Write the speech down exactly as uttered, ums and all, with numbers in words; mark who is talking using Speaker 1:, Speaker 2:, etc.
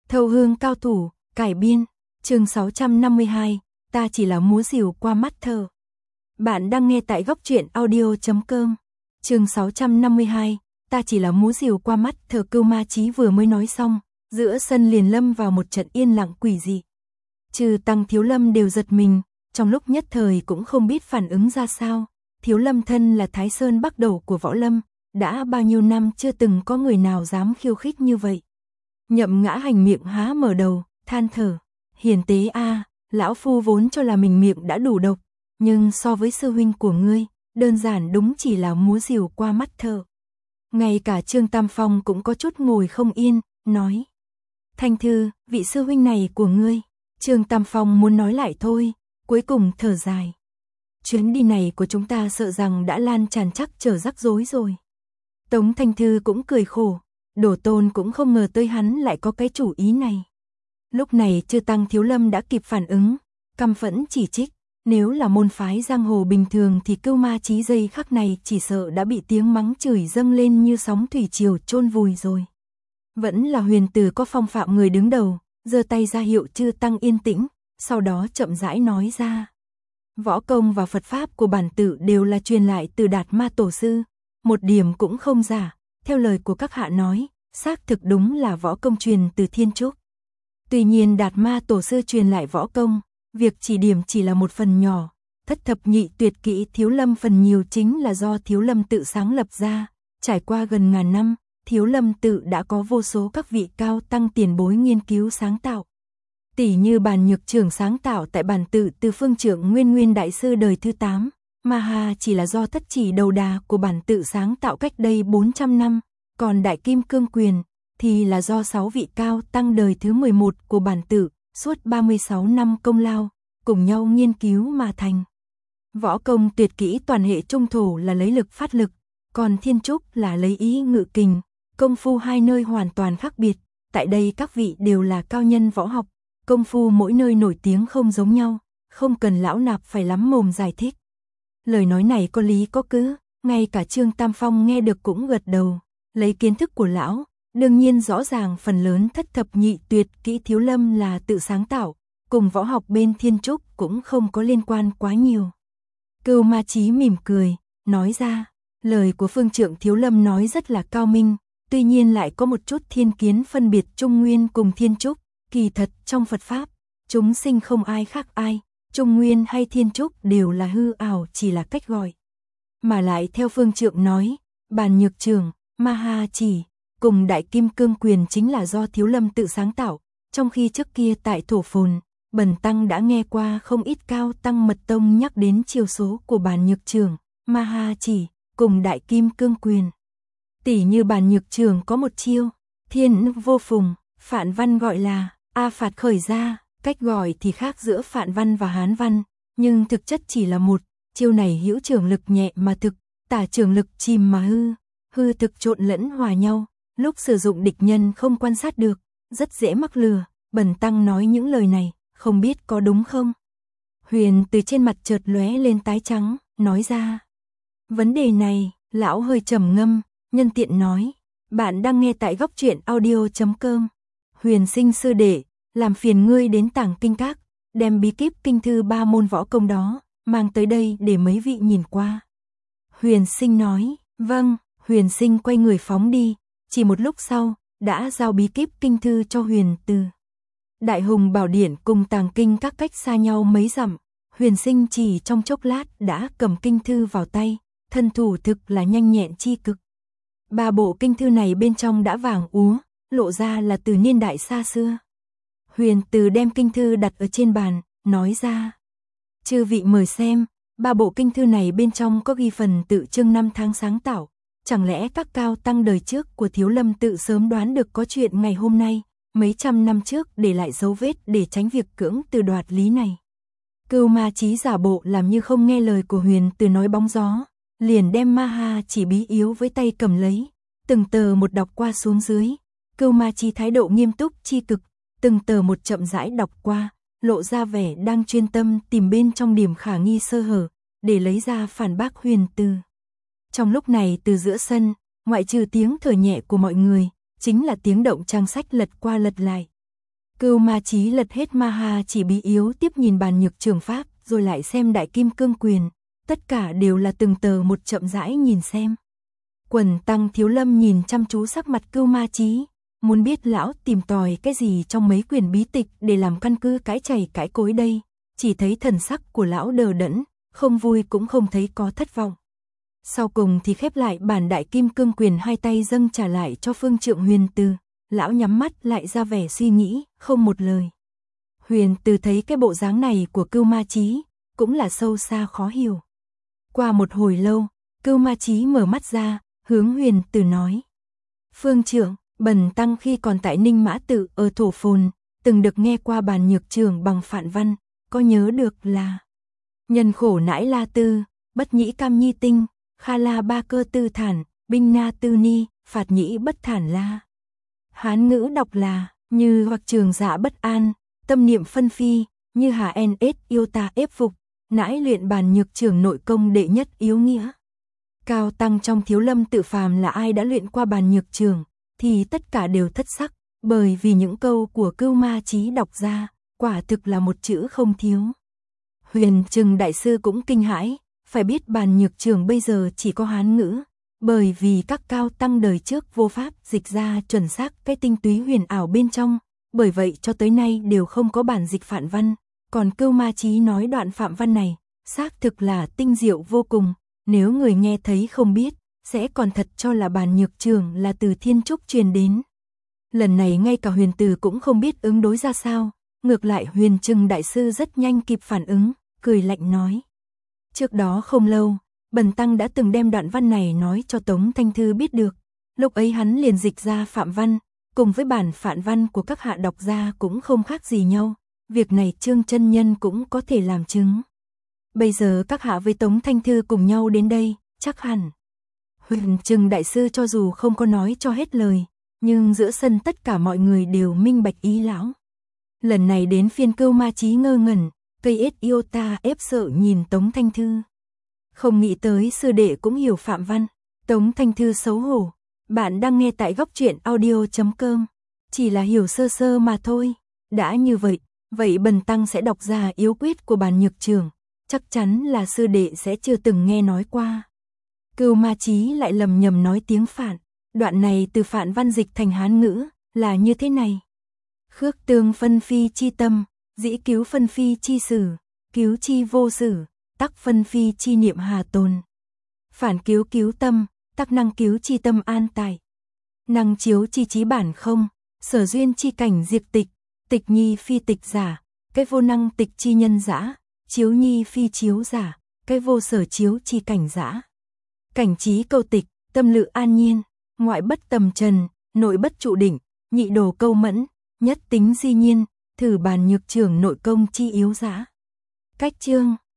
Speaker 1: Thâu hương cao thủ, cải biên, chương sáu trăm năm mươi hai, ta chỉ là múa rìu qua mắt thơ. Bạn đang nghe tại góc truyện audio chấm com. Chương sáu trăm năm mươi hai, ta chỉ là múa rìu qua mắt thơ. Cưu Ma Chí vừa mới nói xong, giữa sân liền lâm vào một trận yên lặng quỷ dị. Trừ Tăng Thiếu Lâm đều giật mình, trong lúc nhất thời cũng không biết phản ứng ra sao. Thiếu Lâm thân là Thái Sơn Bắc Đầu của võ lâm, đã bao nhiêu năm chưa từng có người nào dám khiêu khích như vậy. Nhậm Ngã Hành miệng há mở đầu, than thở, hiền tế a, lão phu vốn cho là mình miệng đã đủ độc, nhưng so với sư huynh của ngươi, đơn giản đúng chỉ là múa rìu qua mắt thợ. Ngay cả Trương Tam Phong cũng có chút ngồi không yên, nói: Thanh Thư, vị sư huynh này của ngươi. Trương Tam Phong muốn nói lại thôi, cuối cùng thở dài. Chuyến đi này của chúng ta sợ rằng đã lan tràn chắc trở rắc rối rồi. Tống Thanh Thư cũng cười khổ, Đổ Tôn cũng không ngờ tới hắn lại có cái chủ ý này. Lúc này Chư Tăng Thiếu Lâm đã kịp phản ứng, căm phẫn chỉ trích, nếu là môn phái giang hồ bình thường thì Cưu Ma Chí giây khắc này chỉ sợ đã bị tiếng mắng chửi dâng lên như sóng thủy triều chôn vùi rồi. Vẫn là Huyền Từ có phong phạm người đứng đầu, giơ tay ra hiệu Chư Tăng yên tĩnh, sau đó chậm rãi nói ra. Võ công và Phật Pháp của bản tự đều là truyền lại từ Đạt Ma Tổ Sư, một điểm cũng không giả, theo lời của các hạ nói, xác thực đúng là võ công truyền từ Thiên Trúc. Tuy nhiên Đạt Ma Tổ Sư truyền lại võ công, việc chỉ điểm chỉ là một phần nhỏ, thất thập nhị tuyệt kỹ Thiếu Lâm phần nhiều chính là do Thiếu Lâm tự sáng lập ra, trải qua gần ngàn năm, Thiếu Lâm tự đã có vô số các vị cao tăng tiền bối nghiên cứu sáng tạo. Tỷ như Bàn Nhược Trưởng sáng tạo tại bản tự từ phương trưởng Nguyên Nguyên Đại Sư đời thứ tám, Ma Ha chỉ là do thất chỉ đầu đà của bản tự sáng tạo cách đây bốn trăm năm, còn Đại Kim Cương Quyền thì là do sáu vị cao tăng đời thứ mười một của bản tự, suốt ba mươi sáu năm công lao, cùng nhau nghiên cứu mà thành. Võ công tuyệt kỹ toàn hệ trung thổ là lấy lực phát lực, còn Thiên Trúc là lấy ý ngự kình, công phu hai nơi hoàn toàn khác biệt, tại đây các vị đều là cao nhân võ học, công phu mỗi nơi nổi tiếng không giống nhau, không cần lão nạp phải lắm mồm giải thích. Lời nói này có lý có cứ, ngay cả Trương Tam Phong nghe được cũng gật đầu, lấy kiến thức của lão, đương nhiên rõ ràng phần lớn thất thập nhị tuyệt kỹ Thiếu Lâm là tự sáng tạo, cùng võ học bên Thiên Trúc cũng không có liên quan quá nhiều. Cưu Ma Chí mỉm cười, nói ra, lời của phương trượng Thiếu Lâm nói rất là cao minh, tuy nhiên lại có một chút thiên kiến phân biệt Trung Nguyên cùng Thiên Trúc, kỳ thật trong Phật Pháp, chúng sinh không ai khác ai, Trung Nguyên hay Thiên Trúc đều là hư ảo, chỉ là cách gọi. Mà lại theo phương trượng nói, Bàn Nhược Trưởng, Ma Ha chỉ, cùng Đại Kim Cương Quyền chính là do Thiếu Lâm tự sáng tạo, trong khi trước kia tại Thổ Phồn, Bần Tăng đã nghe qua không ít cao tăng mật tông nhắc đến chiêu số của Bàn Nhược Trưởng, Ma Ha chỉ, cùng Đại Kim Cương Quyền. Tỷ như Bàn Nhược Trưởng có một chiêu, Thiên Vô Phùng, Phạn Văn gọi là A Phạt Khởi Ra, cách gọi thì khác giữa Phạn Văn và Hán Văn, nhưng thực chất chỉ là một, chiêu này hữu trưởng lực nhẹ mà thực, tả trưởng lực chìm mà hư, hư thực trộn lẫn hòa nhau, lúc sử dụng địch nhân không quan sát được, rất dễ mắc lừa. Bần Tăng nói những lời này, không biết có đúng không? Huyền từ trên mặt chợt lóe lên tái trắng, nói ra. Vấn đề này, lão hơi trầm ngâm, nhân tiện nói, bạn đang nghe tại góc truyện audio chấm com. Huyền Sinh sư đệ, làm phiền ngươi đến Tàng Kinh Các, đem bí kíp kinh thư ba môn võ công đó, mang tới đây để mấy vị nhìn qua. Huyền Sinh nói, vâng. Huyền Sinh quay người phóng đi, chỉ một lúc sau, đã giao bí kíp kinh thư cho Huyền Từ. Đại Hùng Bảo Điển cùng Tàng Kinh Các cách xa nhau mấy dặm, Huyền Sinh chỉ trong chốc lát đã cầm kinh thư vào tay, thân thủ thực là nhanh nhẹn chi cực. Ba bộ kinh thư này bên trong đã vàng úa, lộ ra là từ niên đại xa xưa. Huyền Từ đem kinh thư đặt ở trên bàn, nói ra. Chư vị mời xem, ba bộ kinh thư này bên trong có ghi phần tự trưng năm tháng sáng tạo. Chẳng lẽ các cao tăng đời trước của Thiếu Lâm tự sớm đoán được có chuyện ngày hôm nay, mấy trăm năm trước để lại dấu vết để tránh việc cưỡng từ đoạt lý này. Cưu Ma Chí giả bộ làm như không nghe lời của Huyền Từ nói bóng gió, liền đem Ma Ha chỉ bí yếu với tay cầm lấy, từng tờ một đọc qua xuống dưới. Cưu Ma Chí thái độ nghiêm túc chi cực, từng tờ một chậm rãi đọc qua, lộ ra vẻ đang chuyên tâm tìm bên trong điểm khả nghi sơ hở, để lấy ra phản bác Huyền Từ. Trong lúc này từ giữa sân, ngoại trừ tiếng thở nhẹ của mọi người, chính là tiếng động trang sách lật qua lật lại. Cưu Ma Chí lật hết Maha chỉ bí yếu tiếp nhìn bàn nhược trường pháp, rồi lại xem đại kim cương quyền, tất cả đều là từng tờ một chậm rãi nhìn xem. Quần tăng Thiếu Lâm nhìn chăm chú sắc mặt Cưu Ma Chí, muốn biết lão tìm tòi cái gì trong mấy quyền bí tịch để làm căn cứ cãi chày cãi cối đây, chỉ thấy thần sắc của lão đờ đẫn, không vui cũng không thấy có thất vọng. Sau cùng thì khép lại bản đại kim cương quyền, hai tay dâng trả lại cho Phương Trượng Huyền Từ, lão nhắm mắt lại ra vẻ suy nghĩ, không một lời. Huyền Từ thấy cái bộ dáng này của Cưu Ma Chí, cũng là sâu xa khó hiểu. Qua một hồi lâu, Cưu Ma Chí mở mắt ra, hướng Huyền Từ nói: Phương Trượng, bần tăng khi còn tại Ninh Mã Tự ở Thổ Phồn, từng được nghe qua bàn nhược trường bằng phạn văn, có nhớ được là nhân khổ nãi la tư, bất nhĩ cam nhi tinh, kha la ba cơ tư thản, binh na tư ni, phạt nhĩ bất thản la. Hán ngữ đọc là như hoặc trường dạ bất an, tâm niệm phân phi, như hà ns yêu ta ép phục, nãi luyện bàn nhược trường nội công đệ nhất yếu nghĩa. Cao tăng trong Thiếu Lâm Tự phàm là ai đã luyện qua bàn nhược trường, thì tất cả đều thất sắc, bởi vì những câu của Cưu Ma Chí đọc ra, quả thực là một chữ không thiếu. Huyền Trừng đại sư cũng kinh hãi, phải biết bàn nhược trường bây giờ chỉ có Hán ngữ, bởi vì các cao tăng đời trước vô pháp dịch ra chuẩn xác cái tinh túy huyền ảo bên trong, bởi vậy cho tới nay đều không có bản dịch phạn văn, còn Cưu Ma Chí nói đoạn phạm văn này, xác thực là tinh diệu vô cùng, nếu người nghe thấy không biết, sẽ còn thật cho là bàn nhược trường là từ thiên trúc truyền đến. Lần này ngay cả Huyền Từ cũng không biết ứng đối ra sao, ngược lại Huyền Trừng đại sư rất nhanh kịp phản ứng, cười lạnh nói: Trước đó không lâu, bần tăng đã từng đem đoạn văn này nói cho Tống Thanh Thư biết được, lúc ấy hắn liền dịch ra phạm văn, cùng với bản phạn văn của các hạ đọc ra cũng không khác gì nhau, việc này Trương chân nhân cũng có thể làm chứng. Bây giờ các hạ với Tống Thanh Thư cùng nhau đến đây, chắc hẳn. Huyền Trừng đại sư cho dù không có nói cho hết lời, nhưng giữa sân tất cả mọi người đều minh bạch ý lão. Lần này đến phiên Cưu Ma Chí ngơ ngẩn, cây ết yêu ta ép sợ nhìn Tống Thanh Thư. Không nghĩ tới sư đệ cũng hiểu phạm văn. Tống Thanh Thư xấu hổ: Bạn đang nghe tại góc truyện audio chấm com, chỉ là hiểu sơ sơ mà thôi. Đã như vậy, vậy bần tăng sẽ đọc ra yếu quyết của bàn nhược trường, chắc chắn là sư đệ sẽ chưa từng nghe nói qua. Cưu Ma Chí lại lầm nhầm nói tiếng phạn, đoạn này từ phạn văn dịch thành Hán ngữ, là như thế này: Khước tương phân phi chi tâm, dĩ cứu phân phi chi sử, cứu chi vô sử, tắc phân phi chi niệm hà tồn. Phản cứu cứu tâm, tắc năng cứu chi tâm an tại. Năng chiếu chi trí bản không, sở duyên chi cảnh diệt tịch, tịch nhi phi tịch giả, cái vô năng tịch chi nhân giả, chiếu nhi phi chiếu giả, cái vô sở chiếu chi cảnh giả. Cảnh trí câu tịch, tâm lự an nhiên, ngoại bất tầm trần, nội bất trụ đỉnh, nhị đồ câu mẫn, nhất tính di nhiên, thử bàn nhược trường nội công chi yếu giả. Cách chương